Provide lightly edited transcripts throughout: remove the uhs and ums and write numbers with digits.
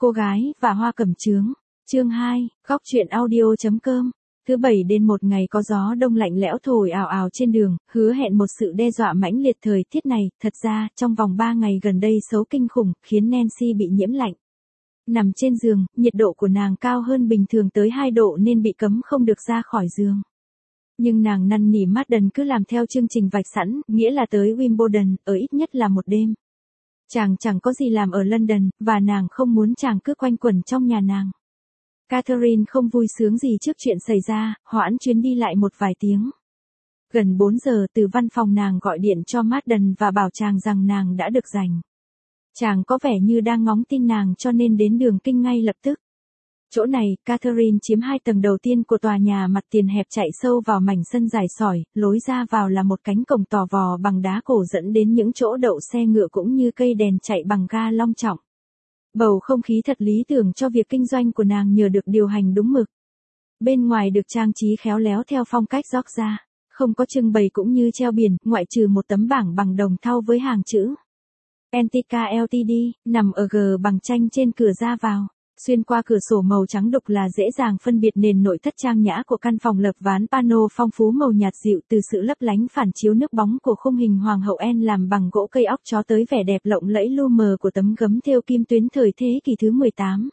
cô gái và hoa cẩm chướng. Chương 2, góc truyện audio.com. Thứ Bảy đến một ngày có gió đông lạnh lẽo thổi ào ào trên đường, hứa hẹn một sự đe dọa mãnh liệt thời tiết này. Thật ra, trong vòng 3 ngày gần đây xấu kinh khủng, khiến Nancy bị nhiễm lạnh. Nằm trên giường, nhiệt độ của nàng cao hơn bình thường tới 2 độ nên bị cấm không được ra khỏi giường. Nhưng nàng năn nỉ Madden cứ làm theo chương trình vạch sẵn, nghĩa là tới Wimbledon, ở ít nhất là một đêm. Chàng chẳng có gì làm ở London, và nàng không muốn chàng cứ quanh quẩn trong nhà nàng. Catherine không vui sướng gì trước chuyện xảy ra, hoãn chuyến đi lại một vài tiếng. Gần 4 giờ từ văn phòng nàng gọi điện cho Madden và bảo chàng rằng nàng đã được rảnh. Chàng có vẻ như đang ngóng tin nàng cho nên đến đường kinh ngay lập tức. Chỗ này, Catherine chiếm 2 tầng đầu tiên của tòa nhà, mặt tiền hẹp chạy sâu vào mảnh sân dài sỏi, lối ra vào là một cánh cổng tò vò bằng đá cổ dẫn đến những chỗ đậu xe ngựa cũng như cây đèn chạy bằng ga long trọng. Bầu không khí thật lý tưởng cho việc kinh doanh của nàng nhờ được điều hành đúng mực. Bên ngoài được trang trí khéo léo theo phong cách Georgia, không có trưng bày cũng như treo biển, ngoại trừ một tấm bảng bằng đồng thau với hàng chữ Antica Ltd, nằm ở G bằng tranh trên cửa ra vào. Xuyên qua cửa sổ màu trắng đục là dễ dàng phân biệt nền nội thất trang nhã của căn phòng lợp ván pano phong phú màu nhạt dịu, từ sự lấp lánh phản chiếu nước bóng của khung hình hoàng hậu En làm bằng gỗ cây óc cho tới vẻ đẹp lộng lẫy lu mờ của tấm gấm thêu kim tuyến thời thế kỷ thứ 18.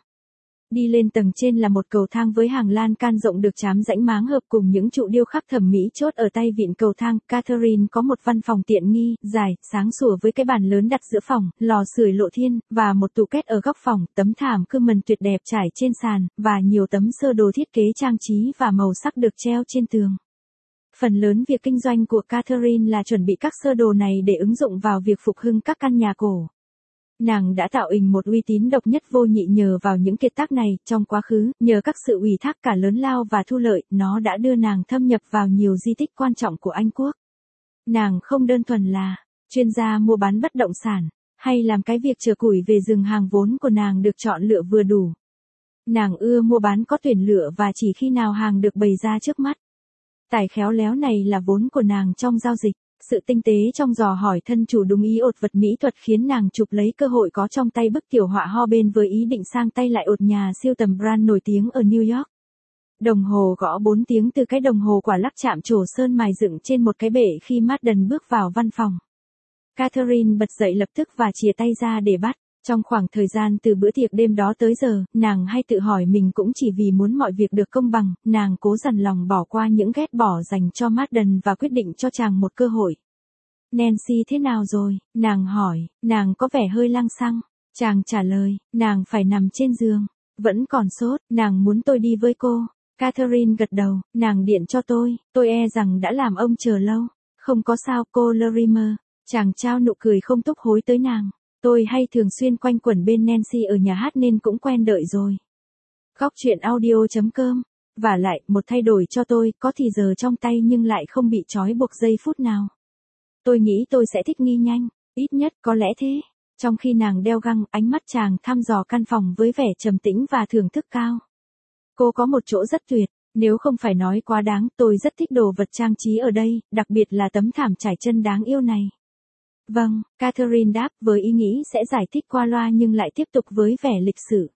Đi lên tầng trên là một cầu thang với hàng lan can rộng được trám rãnh máng hợp cùng những trụ điêu khắc thẩm mỹ chốt ở tay vịn cầu thang. Catherine có một văn phòng tiện nghi, dài, sáng sủa với cái bàn lớn đặt giữa phòng, lò sưởi lộ thiên, và một tủ két ở góc phòng, tấm thảm Curman tuyệt đẹp trải trên sàn, và nhiều tấm sơ đồ thiết kế trang trí và màu sắc được treo trên tường. Phần lớn việc kinh doanh của Catherine là chuẩn bị các sơ đồ này để ứng dụng vào việc phục hưng các căn nhà cổ. Nàng đã tạo hình một uy tín độc nhất vô nhị nhờ vào những kiệt tác này. Trong quá khứ, nhờ các sự ủy thác cả lớn lao và thu lợi, nó đã đưa nàng thâm nhập vào nhiều di tích quan trọng của Anh quốc. Nàng không đơn thuần là chuyên gia mua bán bất động sản, hay làm cái việc chở củi về rừng. Hàng vốn của nàng được chọn lựa vừa đủ. Nàng ưa mua bán có tuyển lựa và chỉ khi nào hàng được bày ra trước mắt. Tài khéo léo này là vốn của nàng trong giao dịch. Sự tinh tế trong dò hỏi thân chủ đúng ý ột vật mỹ thuật khiến nàng chụp lấy cơ hội có trong tay bức tiểu họa ho bên với ý định sang tay lại ột nhà siêu tầm brand nổi tiếng ở New York. Đồng hồ gõ 4 tiếng từ cái đồng hồ quả lắc chạm trổ sơn mài dựng trên một cái bệ khi Madden bước vào văn phòng. Catherine bật dậy lập tức và chìa tay ra để bắt. Trong khoảng thời gian từ bữa tiệc đêm đó tới giờ, nàng hay tự hỏi mình cũng chỉ vì muốn mọi việc được công bằng, nàng cố dằn lòng bỏ qua những ghét bỏ dành cho Madden và quyết định cho chàng một cơ hội. Nancy thế nào rồi? Nàng hỏi, nàng có vẻ hơi lăng xăng. Chàng trả lời, nàng phải nằm trên giường. Vẫn còn sốt, nàng muốn tôi đi với cô. Catherine gật đầu, nàng điện cho tôi e rằng đã làm ông chờ lâu. Không có sao cô Lorimer. Chàng trao nụ cười không túc hối tới nàng. Tôi hay thường xuyên quanh quẩn bên Nancy ở nhà hát nên cũng quen đợi rồi. Góc truyện audio.com. Vả lại, một thay đổi cho tôi, có thì giờ trong tay nhưng lại không bị trói buộc giây phút nào. Tôi nghĩ tôi sẽ thích nghi nhanh, ít nhất có lẽ thế. Trong khi nàng đeo găng, ánh mắt chàng thăm dò căn phòng với vẻ trầm tĩnh và thưởng thức cao. Cô có một chỗ rất tuyệt, nếu không phải nói quá đáng, tôi rất thích đồ vật trang trí ở đây, đặc biệt là tấm thảm trải chân đáng yêu này. Vâng, Catherine đáp với ý nghĩ sẽ giải thích qua loa nhưng lại tiếp tục với vẻ lịch sự.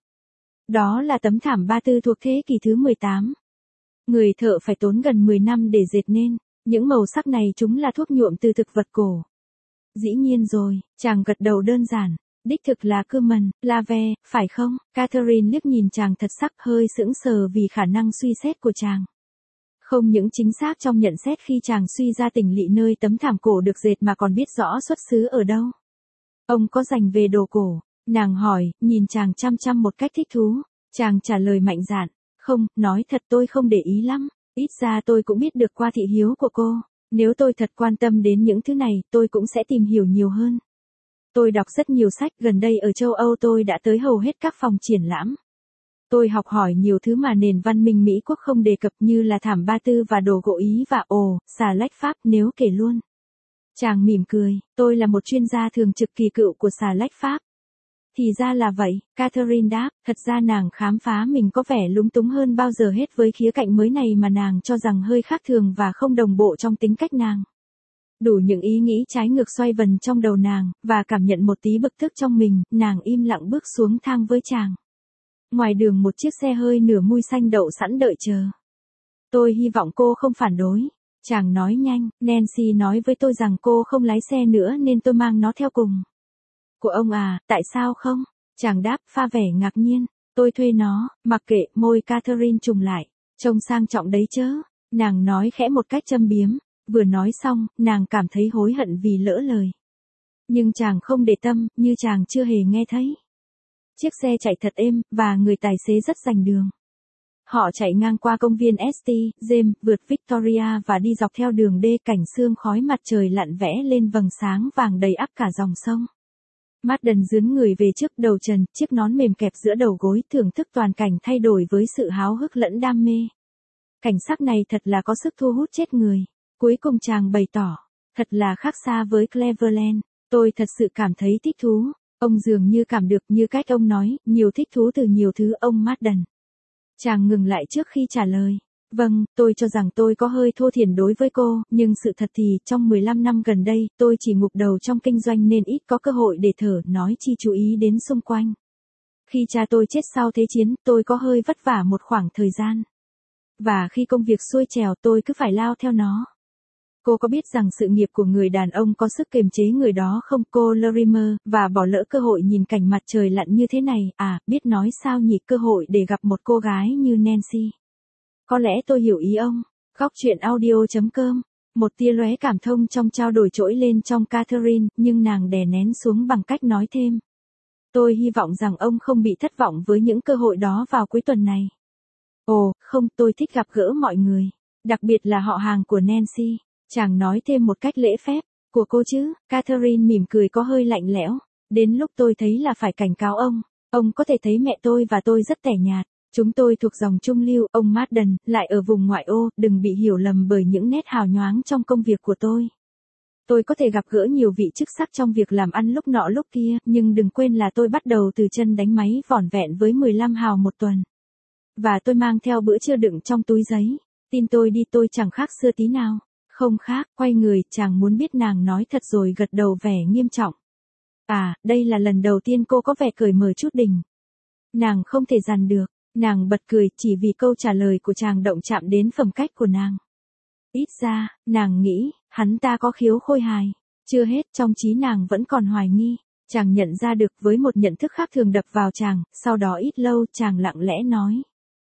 Đó là tấm thảm ba tư thuộc thế kỷ thứ 18. Người thợ phải tốn gần 10 năm để dệt nên. Những màu sắc này chúng là thuốc nhuộm từ thực vật cổ. Dĩ nhiên rồi, chàng gật đầu đơn giản. Đích thực là Curman, Lave, phải không? Catherine liếc nhìn chàng thật sắc, hơi sững sờ vì khả năng suy xét của chàng. Không những chính xác trong nhận xét khi chàng suy ra tỉnh lỵ nơi tấm thảm cổ được dệt mà còn biết rõ xuất xứ ở đâu. Ông có dành về đồ cổ? Nàng hỏi, nhìn chàng chăm chăm một cách thích thú. Chàng trả lời mạnh dạn, không, nói thật tôi không để ý lắm. Ít ra tôi cũng biết được qua thị hiếu của cô. Nếu tôi thật quan tâm đến những thứ này, tôi cũng sẽ tìm hiểu nhiều hơn. Tôi đọc rất nhiều sách, gần đây ở châu Âu tôi đã tới hầu hết các phòng triển lãm. Tôi học hỏi nhiều thứ mà nền văn minh Mỹ quốc không đề cập như là thảm ba tư và đồ gỗ Ý và xà lách Pháp nếu kể luôn. Chàng mỉm cười, tôi là một chuyên gia thường trực kỳ cựu của xà lách Pháp. Thì ra là vậy, Catherine đáp, thật ra nàng khám phá mình có vẻ lúng túng hơn bao giờ hết với khía cạnh mới này mà nàng cho rằng hơi khác thường và không đồng bộ trong tính cách nàng. Đủ những ý nghĩ trái ngược xoay vần trong đầu nàng, và cảm nhận một tí bực tức trong mình, nàng im lặng bước xuống thang với chàng. Ngoài đường một chiếc xe hơi nửa mui xanh đậu sẵn đợi chờ. Tôi hy vọng cô không phản đối. Chàng nói nhanh, Nancy nói với tôi rằng cô không lái xe nữa nên tôi mang nó theo cùng. Của ông à, tại sao không? Chàng đáp pha vẻ ngạc nhiên. Tôi thuê nó, mặc kệ, môi Catherine trùng lại. Trông sang trọng đấy chớ. Nàng nói khẽ một cách châm biếm. Vừa nói xong, nàng cảm thấy hối hận vì lỡ lời. Nhưng chàng không để tâm, như chàng chưa hề nghe thấy. Chiếc xe chạy thật êm, và người tài xế rất rành đường. Họ chạy ngang qua công viên St. James, vượt Victoria và đi dọc theo đường D, cảnh sương khói mặt trời lặn vẽ lên vầng sáng vàng đầy ắp cả dòng sông. Madden dướn người về trước đầu trần, chiếc nón mềm kẹp giữa đầu gối, thưởng thức toàn cảnh thay đổi với sự háo hức lẫn đam mê. Cảnh sắc này thật là có sức thu hút chết người. Cuối cùng chàng bày tỏ, thật là khác xa với Cleveland. Tôi thật sự cảm thấy thích thú. Ông dường như cảm được như cách ông nói, nhiều thích thú từ nhiều thứ ông Madden. Chàng ngừng lại trước khi trả lời. Vâng, tôi cho rằng tôi có hơi thô thiển đối với cô, nhưng sự thật thì, trong 15 năm gần đây, tôi chỉ ngục đầu trong kinh doanh nên ít có cơ hội để thở, nói chi chú ý đến xung quanh. Khi cha tôi chết sau Thế chiến, tôi có hơi vất vả một khoảng thời gian. Và khi công việc xuôi trèo tôi cứ phải lao theo nó. Cô có biết rằng sự nghiệp của người đàn ông có sức kiềm chế người đó không, cô Lorimer, và bỏ lỡ cơ hội nhìn cảnh mặt trời lặn như thế này, biết nói sao nhỉ, cơ hội để gặp một cô gái như Nancy. Có lẽ tôi hiểu ý ông. Góc truyện audio.com. Một tia lóe cảm thông trong trao đổi trỗi lên trong Catherine, nhưng nàng đè nén xuống bằng cách nói thêm. Tôi hy vọng rằng ông không bị thất vọng với những cơ hội đó vào cuối tuần này. Ồ, không, tôi thích gặp gỡ mọi người. Đặc biệt là họ hàng của Nancy. Chàng nói thêm một cách lễ phép. Của cô chứ, Catherine mỉm cười có hơi lạnh lẽo. Đến lúc tôi thấy là phải cảnh cáo ông có thể thấy mẹ tôi và tôi rất tẻ nhạt. Chúng tôi thuộc dòng trung lưu, ông Madden, lại ở vùng ngoại ô, đừng bị hiểu lầm bởi những nét hào nhoáng trong công việc của tôi. Tôi có thể gặp gỡ nhiều vị chức sắc trong việc làm ăn lúc nọ lúc kia, nhưng đừng quên là tôi bắt đầu từ chân đánh máy vỏn vẹn với 15 hào một tuần. Và tôi mang theo bữa trưa đựng trong túi giấy. Tin tôi đi, tôi chẳng khác xưa tí nào. Không khác, quay người, chàng muốn biết nàng nói thật rồi gật đầu vẻ nghiêm trọng. Đây là lần đầu tiên cô có vẻ cởi mở chút đỉnh. Nàng không thể dằn được, nàng bật cười chỉ vì câu trả lời của chàng động chạm đến phẩm cách của nàng. Ít ra, nàng nghĩ, hắn ta có khiếu khôi hài. Chưa hết, trong trí nàng vẫn còn hoài nghi. Chàng nhận ra được với một nhận thức khác thường đập vào chàng, sau đó ít lâu chàng lặng lẽ nói.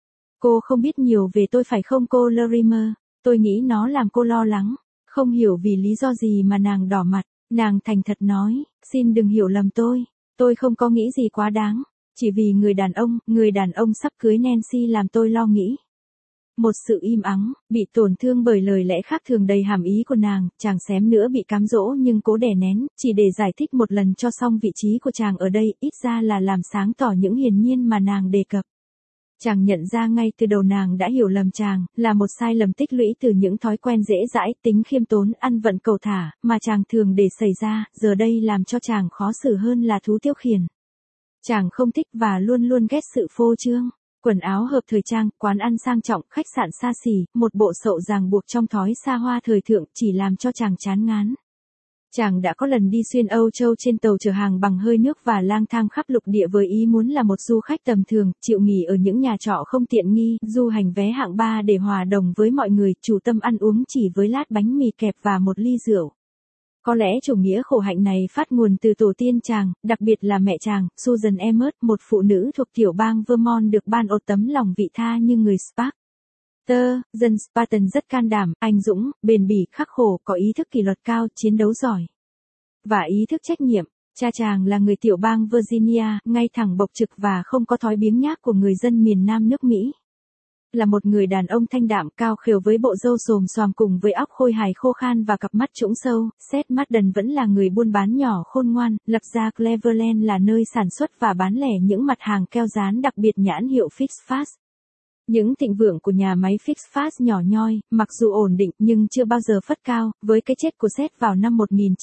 Cô không biết nhiều về tôi phải không cô Lorimer? Tôi nghĩ nó làm cô lo lắng. Không hiểu vì lý do gì mà nàng đỏ mặt. Nàng thành thật nói, xin đừng hiểu lầm tôi không có nghĩ gì quá đáng. Chỉ vì người đàn ông sắp cưới Nancy làm tôi lo nghĩ. Một sự im ắng, bị tổn thương bởi lời lẽ khác thường đầy hàm ý của nàng, chàng xém nữa bị cám dỗ nhưng cố đè nén, chỉ để giải thích một lần cho xong vị trí của chàng ở đây, ít ra là làm sáng tỏ những hiển nhiên mà nàng đề cập. Chàng nhận ra ngay từ đầu nàng đã hiểu lầm chàng, là một sai lầm tích lũy từ những thói quen dễ dãi, tính khiêm tốn, ăn vận cầu thả, mà chàng thường để xảy ra, giờ đây làm cho chàng khó xử hơn là thú tiêu khiển. Chàng không thích và luôn luôn ghét sự phô trương. Quần áo hợp thời trang, quán ăn sang trọng, khách sạn xa xỉ, một bộ sậu ràng buộc trong thói xa hoa thời thượng chỉ làm cho chàng chán ngán. Chàng đã có lần đi xuyên Âu Châu trên tàu chở hàng bằng hơi nước và lang thang khắp lục địa với ý muốn là một du khách tầm thường, chịu nghỉ ở những nhà trọ không tiện nghi, du hành vé hạng 3 để hòa đồng với mọi người, chủ tâm ăn uống chỉ với lát bánh mì kẹp và một ly rượu. Có lẽ chủ nghĩa khổ hạnh này phát nguồn từ tổ tiên chàng, đặc biệt là mẹ chàng, Susan Emmett, một phụ nữ thuộc tiểu bang Vermont được ban ột tấm lòng vị tha như người Spartan. Dân Spartan rất can đảm, anh dũng, bền bỉ, khắc khổ, có ý thức kỷ luật cao, chiến đấu giỏi. Và ý thức trách nhiệm. Cha chàng là người tiểu bang Virginia, ngay thẳng bộc trực và không có thói biếng nhác của người dân miền Nam nước Mỹ. Là một người đàn ông thanh đạm cao khều với bộ râu xồm xoàm cùng với óc khôi hài khô khan và cặp mắt trũng sâu, Seth Madden vẫn là người buôn bán nhỏ khôn ngoan, lập ra Cleveland là nơi sản xuất và bán lẻ những mặt hàng keo dán đặc biệt nhãn hiệu Fix Fast. Những thịnh vượng của nhà máy Fix Fast nhỏ nhoi, mặc dù ổn định nhưng chưa bao giờ phất cao, với cái chết của Seth vào năm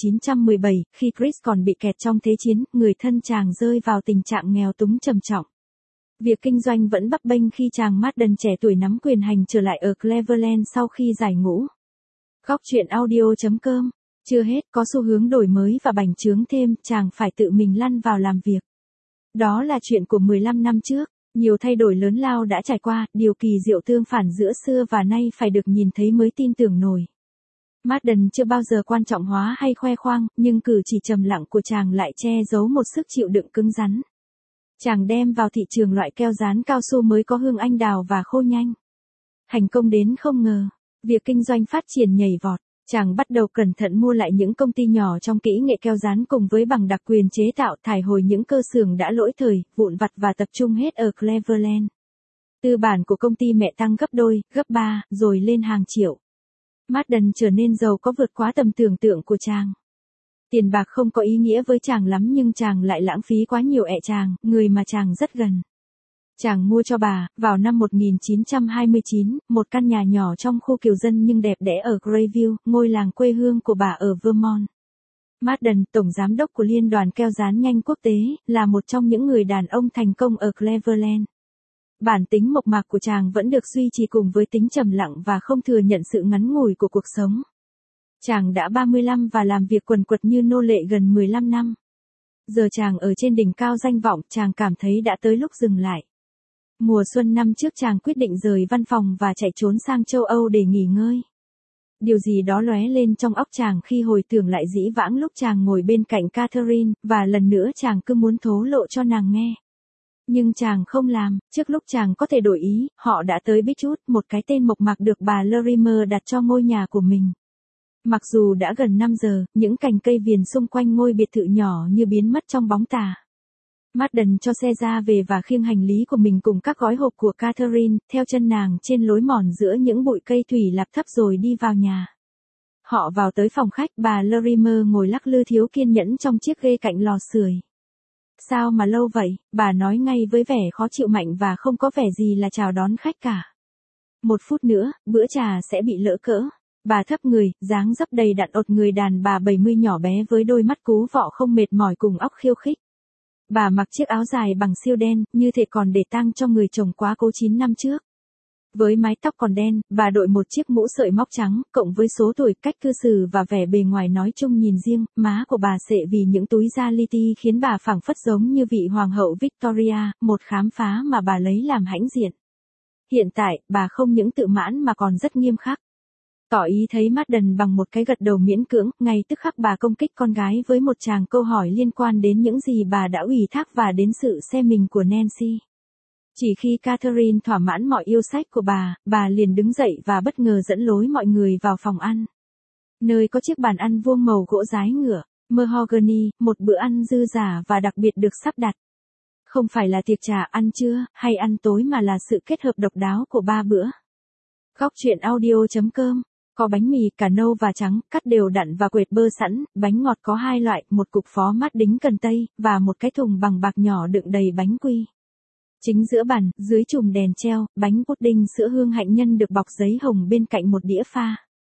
1917, khi Chris còn bị kẹt trong Thế chiến, người thân chàng rơi vào tình trạng nghèo túng trầm trọng. Việc kinh doanh vẫn bấp bênh khi chàng Madden trẻ tuổi nắm quyền hành trở lại ở Cleveland sau khi giải ngũ. Góc truyện audio.com. Chưa hết, có xu hướng đổi mới và bành trướng thêm, chàng phải tự mình lăn vào làm việc. Đó là chuyện của 15 năm trước, Nhiều thay đổi lớn lao đã trải qua, điều kỳ diệu tương phản giữa xưa và nay phải được nhìn thấy mới tin tưởng nổi. Madden chưa bao giờ quan trọng hóa hay khoe khoang, nhưng cử chỉ trầm lặng của chàng lại che giấu một sức chịu đựng cứng rắn. Chàng đem vào thị trường loại keo dán cao su mới có hương anh đào và khô nhanh. Thành công đến không ngờ, việc kinh doanh phát triển nhảy vọt. Chàng bắt đầu cẩn thận mua lại những công ty nhỏ trong kỹ nghệ keo dán cùng với bằng đặc quyền chế tạo, thải hồi những cơ xưởng đã lỗi thời, vụn vặt và tập trung hết ở Cleveland. Tư bản của công ty mẹ tăng gấp đôi, gấp ba, rồi lên hàng triệu. Madden trở nên giàu có vượt quá tầm tưởng tượng của chàng. Tiền bạc không có ý nghĩa với chàng lắm nhưng chàng lại lãng phí quá nhiều chàng, người mà chàng rất gần. Chàng mua cho bà, vào năm 1929, một căn nhà nhỏ trong khu kiều dân nhưng đẹp đẽ ở Grayville, ngôi làng quê hương của bà ở Vermont. Madden, tổng giám đốc của Liên đoàn keo dán nhanh quốc tế, là một trong những người đàn ông thành công ở Cleveland. Bản tính mộc mạc của chàng vẫn được duy trì cùng với tính trầm lặng và không thừa nhận sự ngắn ngủi của cuộc sống. Chàng đã 35 và làm việc quần quật như nô lệ gần 15 năm. Giờ chàng ở trên đỉnh cao danh vọng, chàng cảm thấy đã tới lúc dừng lại. Mùa xuân năm trước chàng quyết định rời văn phòng và chạy trốn sang châu Âu để nghỉ ngơi. Điều gì đó lóe lên trong óc chàng khi hồi tưởng lại dĩ vãng lúc chàng ngồi bên cạnh Catherine, và lần nữa chàng cứ muốn thổ lộ cho nàng nghe. Nhưng chàng không làm, trước lúc chàng có thể đổi ý, họ đã tới Beechwood, một cái tên mộc mạc được bà Lorimer đặt cho ngôi nhà của mình. Mặc dù đã gần 5 giờ, những cành cây viền xung quanh ngôi biệt thự nhỏ như biến mất trong bóng tà. Madden cho xe ra về và khiêng hành lý của mình cùng các gói hộp của Catherine, theo chân nàng trên lối mòn giữa những bụi cây thủy lạp thấp rồi đi vào nhà. Họ vào tới phòng khách, bà Lorimer ngồi lắc lư thiếu kiên nhẫn trong chiếc ghế cạnh lò sưởi. Sao mà lâu vậy, bà nói ngay với vẻ khó chịu mạnh và không có vẻ gì là chào đón khách cả. 1 phút nữa, bữa trà sẽ bị lỡ cỡ. Bà thấp người, dáng dấp đầy đặn ột người đàn bà 70 nhỏ bé với đôi mắt cú vọ không mệt mỏi cùng óc khiêu khích. Bà mặc chiếc áo dài bằng siêu đen, như thể còn để tang cho người chồng quá cố 9 năm trước. Với mái tóc còn đen, bà đội một chiếc mũ sợi móc trắng, cộng với số tuổi, cách cư xử và vẻ bề ngoài nói chung nhìn riêng, má của bà sệ vì những túi da li ti khiến bà phảng phất giống như vị hoàng hậu Victoria, một khám phá mà bà lấy làm hãnh diện. Hiện tại, bà không những tự mãn mà còn rất nghiêm khắc. Tỏ ý thấy Madden bằng một cái gật đầu miễn cưỡng, ngay tức khắc bà công kích con gái với một tràng câu hỏi liên quan đến những gì bà đã ủy thác và đến sự xem mình của Nancy. Chỉ khi Catherine thỏa mãn mọi yêu sách của bà liền đứng dậy và bất ngờ dẫn lối mọi người vào phòng ăn. Nơi có chiếc bàn ăn vuông màu gỗ dái ngựa, mahogany, một bữa ăn dư dả và đặc biệt được sắp đặt. Không phải là tiệc trà ăn trưa hay ăn tối mà là sự kết hợp độc đáo của 3 bữa. Góc truyện audio.com. Có bánh mì cà nâu và trắng, cắt đều đặn và quệt bơ sẵn, bánh ngọt có 2 loại, một cục phó mát đính cần tây, và một cái thùng bằng bạc nhỏ đựng đầy bánh quy. Chính giữa bàn, dưới chùm đèn treo, bánh pudding sữa hương hạnh nhân được bọc giấy hồng bên cạnh một đĩa pha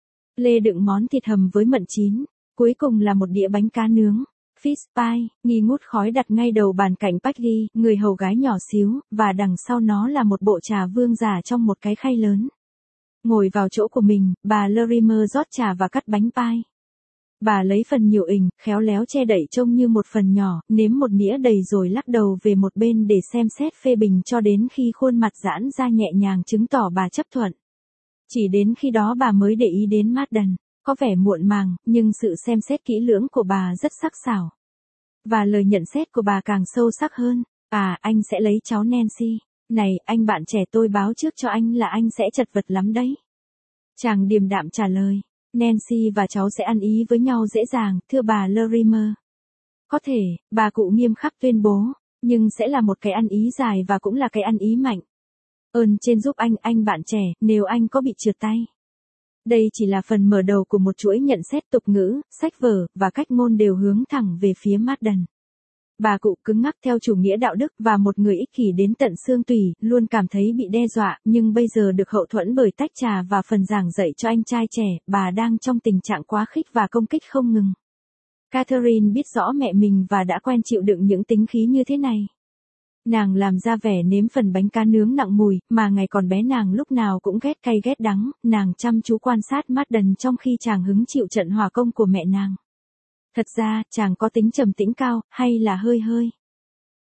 lê đựng món thịt hầm với mận chín. Cuối cùng là một đĩa bánh cá nướng, fish pie, nghi ngút khói đặt ngay đầu bàn cạnh Peggy, người hầu gái nhỏ xíu, và đằng sau nó là một bộ trà vương giả trong một cái khay lớn. Ngồi vào chỗ của mình, bà Lorimer rót trà và cắt bánh pie. Bà lấy phần nhiều ình, khéo léo che đậy trông như một phần nhỏ, nếm một nĩa đầy rồi lắc đầu về một bên để xem xét phê bình cho đến khi khuôn mặt giãn ra nhẹ nhàng chứng tỏ bà chấp thuận. Chỉ đến khi đó bà mới để ý đến Madden, có vẻ muộn màng, nhưng sự xem xét kỹ lưỡng của bà rất sắc sảo. Và lời nhận xét của bà càng sâu sắc hơn, anh sẽ lấy cháu Nancy. Này, anh bạn trẻ tôi báo trước cho anh là anh sẽ chật vật lắm đấy. Chàng điềm đạm trả lời. Nancy và cháu sẽ ăn ý với nhau dễ dàng, thưa bà Lorimer. Có thể, bà cụ nghiêm khắc tuyên bố, nhưng sẽ là một cái ăn ý dài và cũng là cái ăn ý mạnh. Ơn trên giúp anh bạn trẻ, nếu anh có bị trượt tay. Đây chỉ là phần mở đầu của một chuỗi nhận xét tục ngữ, sách vở, và cách ngôn đều hướng thẳng về phía Madden. Bà cụ cứng ngắc theo chủ nghĩa đạo đức và một người ích kỷ đến tận xương tủy, luôn cảm thấy bị đe dọa, nhưng bây giờ được hậu thuẫn bởi tách trà và phần giảng dạy cho anh trai trẻ, bà đang trong tình trạng quá khích và công kích không ngừng. Catherine biết rõ mẹ mình và đã quen chịu đựng những tính khí như thế này. Nàng làm ra vẻ nếm phần bánh cá nướng nặng mùi, mà ngày còn bé nàng lúc nào cũng ghét cay ghét đắng, nàng chăm chú quan sát Madden trong khi chàng hứng chịu trận hòa công của mẹ nàng. Thật ra, chàng có tính trầm tĩnh cao, hay là hơi hơi.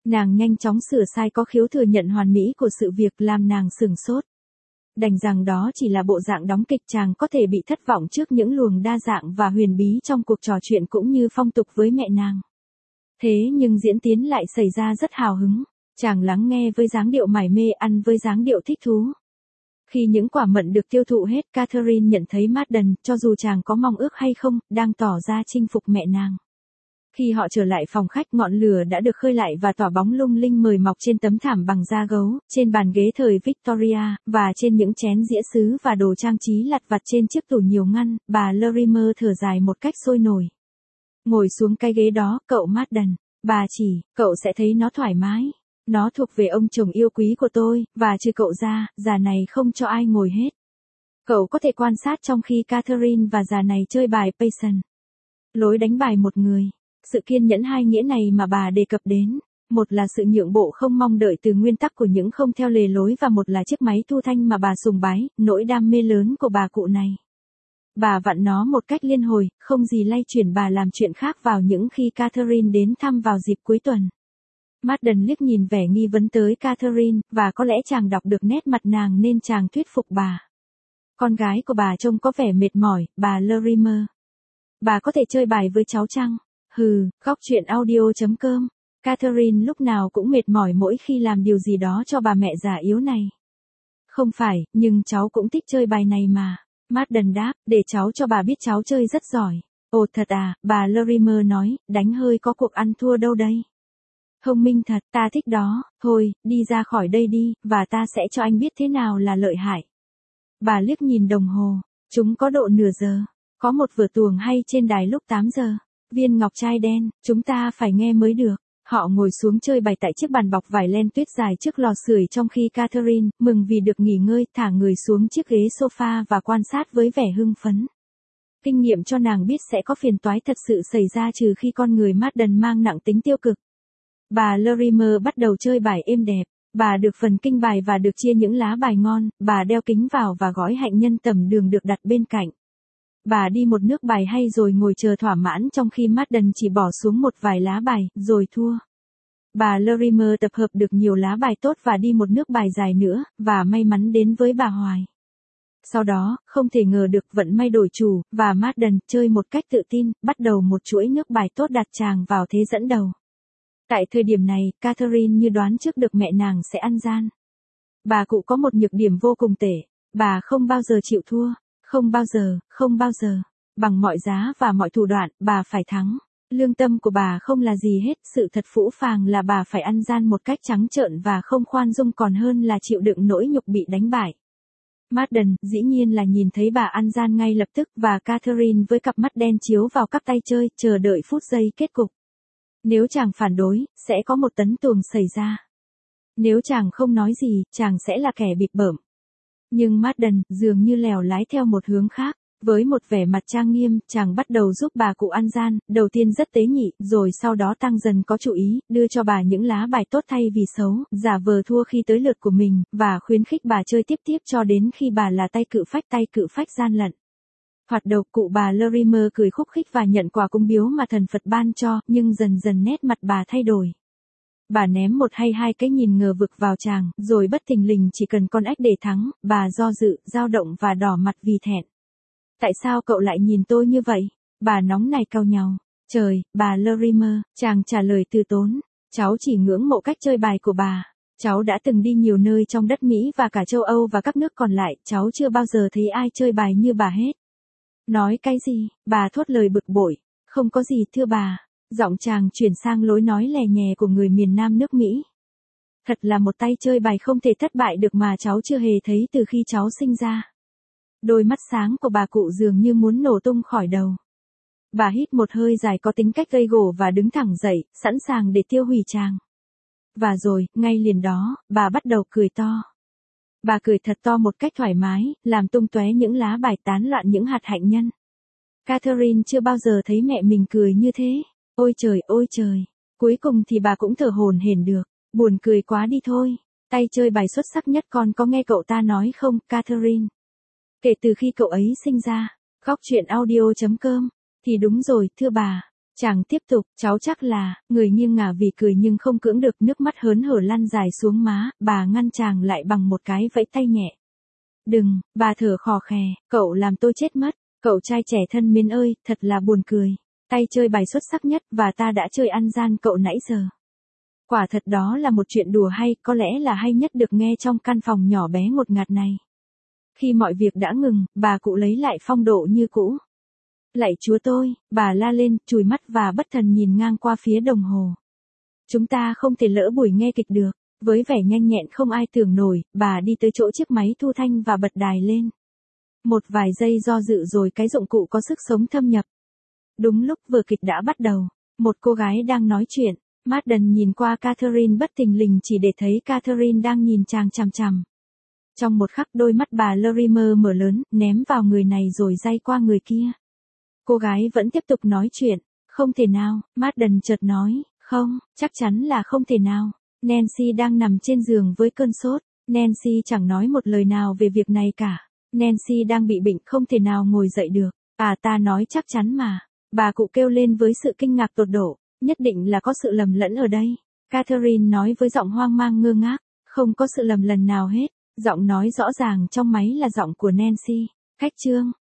Nàng nhanh chóng sửa sai có khiếu thừa nhận hoàn mỹ của sự việc làm nàng sửng sốt. Đành rằng đó chỉ là bộ dạng đóng kịch, chàng có thể bị thất vọng trước những luồng đa dạng và huyền bí trong cuộc trò chuyện cũng như phong tục với mẹ nàng. Thế nhưng diễn tiến lại xảy ra rất hào hứng, chàng lắng nghe với dáng điệu mải mê, ăn với dáng điệu thích thú. Khi những quả mận được tiêu thụ hết, Catherine nhận thấy Madden, cho dù chàng có mong ước hay không, đang tỏ ra chinh phục mẹ nàng. Khi họ trở lại phòng khách, ngọn lửa đã được khơi lại và tỏa bóng lung linh mời mọc trên tấm thảm bằng da gấu, trên bàn ghế thời Victoria, và trên những chén dĩa sứ và đồ trang trí lặt vặt trên chiếc tủ nhiều ngăn. Bà Lorimer thở dài một cách sôi nổi. Ngồi xuống cái ghế đó, cậu Madden. Bà chỉ, cậu sẽ thấy nó thoải mái. Nó thuộc về ông chồng yêu quý của tôi, và trừ cậu ra, già này không cho ai ngồi hết. Cậu có thể quan sát trong khi Catherine và già này chơi bài Patience. Lối đánh bài một người. Sự kiên nhẫn, hai nghĩa này mà bà đề cập đến. Một là sự nhượng bộ không mong đợi từ nguyên tắc của những không theo lề lối, và một là chiếc máy thu thanh mà bà sùng bái, nỗi đam mê lớn của bà cụ này. Bà vặn nó một cách liên hồi, không gì lay chuyển bà làm chuyện khác vào những khi Catherine đến thăm vào dịp cuối tuần. Madden liếc nhìn vẻ nghi vấn tới Catherine, và có lẽ chàng đọc được nét mặt nàng nên chàng thuyết phục bà. Con gái của bà trông có vẻ mệt mỏi, bà Lorimer. Bà có thể chơi bài với cháu chăng? Hừ, góc truyện audio.com. Catherine lúc nào cũng mệt mỏi mỗi khi làm điều gì đó cho bà mẹ già yếu này. Không phải, nhưng cháu cũng thích chơi bài này mà. Madden đáp, để cháu cho bà biết cháu chơi rất giỏi. Ồ thật à, bà Lorimer nói, đánh hơi có cuộc ăn thua đâu đây. Thông minh thật, ta thích đó, thôi, đi ra khỏi đây đi, và ta sẽ cho anh biết thế nào là lợi hại. Bà liếc nhìn đồng hồ, chúng có độ nửa giờ, có một vở tuồng hay trên đài lúc 8 giờ. Viên ngọc trai đen, chúng ta phải nghe mới được. Họ ngồi xuống chơi bài tại chiếc bàn bọc vải len tuyết dài trước lò sưởi, trong khi Catherine, mừng vì được nghỉ ngơi, thả người xuống chiếc ghế sofa và quan sát với vẻ hưng phấn. Kinh nghiệm cho nàng biết sẽ có phiền toái thật sự xảy ra trừ khi con người Madden mang nặng tính tiêu cực. Bà Lorimer bắt đầu chơi bài êm đẹp. Bà được phần kinh bài và được chia những lá bài ngon. Bà đeo kính vào và gói hạnh nhân tầm đường được đặt bên cạnh. Bà đi một nước bài hay rồi ngồi chờ thỏa mãn, trong khi Madden chỉ bỏ xuống một vài lá bài, rồi thua. Bà Lorimer tập hợp được nhiều lá bài tốt và đi một nước bài dài nữa, và may mắn đến với bà Hoài. Sau đó, không thể ngờ được vận may đổi chủ, và Madden chơi một cách tự tin, bắt đầu một chuỗi nước bài tốt đặt chàng vào thế dẫn đầu. Tại thời điểm này, Catherine như đoán trước được mẹ nàng sẽ ăn gian. Bà cụ có một nhược điểm vô cùng tệ, bà không bao giờ chịu thua. Không bao giờ, bằng mọi giá và mọi thủ đoạn, bà phải thắng. Lương tâm của bà không là gì hết, sự thật phũ phàng là bà phải ăn gian một cách trắng trợn và không khoan dung còn hơn là chịu đựng nỗi nhục bị đánh bại. Madden, dĩ nhiên là nhìn thấy bà ăn gian ngay lập tức, và Catherine với cặp mắt đen chiếu vào cắp tay chơi, chờ đợi phút giây kết cục. Nếu chàng phản đối, sẽ có một tấn tuồng xảy ra. Nếu chàng không nói gì, chàng sẽ là kẻ bịp bợm. Nhưng Madden dường như lèo lái theo một hướng khác. Với một vẻ mặt trang nghiêm, chàng bắt đầu giúp bà cụ ăn gian, đầu tiên rất tế nhị, rồi sau đó tăng dần có chủ ý, đưa cho bà những lá bài tốt thay vì xấu, giả vờ thua khi tới lượt của mình, và khuyến khích bà chơi tiếp cho đến khi bà là tay cự phách gian lận. Hoạt đầu, cụ bà Lorimer cười khúc khích và nhận quà cúng biếu mà thần Phật ban cho, nhưng dần dần nét mặt bà thay đổi. Bà ném một hay hai cái nhìn ngờ vực vào chàng, rồi bất thình lình chỉ cần con ếch để thắng, bà do dự, dao động và đỏ mặt vì thẹn. Tại sao cậu lại nhìn tôi như vậy? Bà nóng này cau nhàu. Trời, bà Lorimer, chàng trả lời từ tốn. Cháu chỉ ngưỡng mộ cách chơi bài của bà. Cháu đã từng đi nhiều nơi trong đất Mỹ và cả châu Âu và các nước còn lại, cháu chưa bao giờ thấy ai chơi bài như bà hết. Nói cái gì? Bà thốt lời bực bội. Không có gì thưa bà. Giọng chàng chuyển sang lối nói lè nhè của người miền Nam nước Mỹ. Thật là một tay chơi bài không thể thất bại được mà cháu chưa hề thấy từ khi cháu sinh ra. Đôi mắt sáng của bà cụ dường như muốn nổ tung khỏi đầu. Bà hít một hơi dài có tính cách gây gổ và đứng thẳng dậy, sẵn sàng để tiêu hủy chàng. Và rồi, ngay liền đó, bà bắt đầu cười to. Bà cười thật to một cách thoải mái, làm tung tóe những lá bài, tán loạn những hạt hạnh nhân. Catherine chưa bao giờ thấy mẹ mình cười như thế. Ôi trời. Cuối cùng thì bà cũng thở hổn hển được. Buồn cười quá đi thôi. Tay chơi bài xuất sắc nhất, con có nghe cậu ta nói không, Catherine? Kể từ khi cậu ấy sinh ra. Góc truyện audio.com. Thì đúng rồi, thưa bà. Chàng tiếp tục, cháu chắc là, người nghiêng ngả vì cười nhưng không cưỡng được nước mắt hớn hở lăn dài xuống má, bà ngăn chàng lại bằng một cái vẫy tay nhẹ. Đừng, bà thở khò khè, cậu làm tôi chết mất, cậu trai trẻ thân mến ơi, thật là buồn cười. Tay chơi bài xuất sắc nhất và ta đã chơi ăn gian cậu nãy giờ. Quả thật đó là một chuyện đùa hay, có lẽ là hay nhất được nghe trong căn phòng nhỏ bé ngột ngạt này. Khi mọi việc đã ngừng, bà cụ lấy lại phong độ như cũ. Lạy Chúa tôi, bà la lên, chùi mắt và bất thần nhìn ngang qua phía đồng hồ. Chúng ta không thể lỡ buổi nghe kịch được. Với vẻ nhanh nhẹn không ai tưởng nổi, bà đi tới chỗ chiếc máy thu thanh và bật đài lên. Một vài giây do dự rồi cái dụng cụ có sức sống thâm nhập. Đúng lúc vở kịch đã bắt đầu, một cô gái đang nói chuyện. Madden nhìn qua Catherine bất thình lình chỉ để thấy Catherine đang nhìn chàng chằm chằm. Trong một khắc đôi mắt bà Lorimer mở lớn, ném vào người này rồi day qua người kia. Cô gái vẫn tiếp tục nói chuyện. Không thể nào, Madden chợt nói, không, chắc chắn là không thể nào. Nancy đang nằm trên giường với cơn sốt. Nancy chẳng nói một lời nào về việc này cả. Nancy đang bị bệnh không thể nào ngồi dậy được. À ta nói chắc chắn mà. Bà cụ kêu lên với sự kinh ngạc tột độ. Nhất định là có sự lầm lẫn ở đây. Catherine nói với giọng hoang mang ngơ ngác. Không có sự lầm lẫn nào hết. Giọng nói rõ ràng trong máy là giọng của Nancy. Khách trương,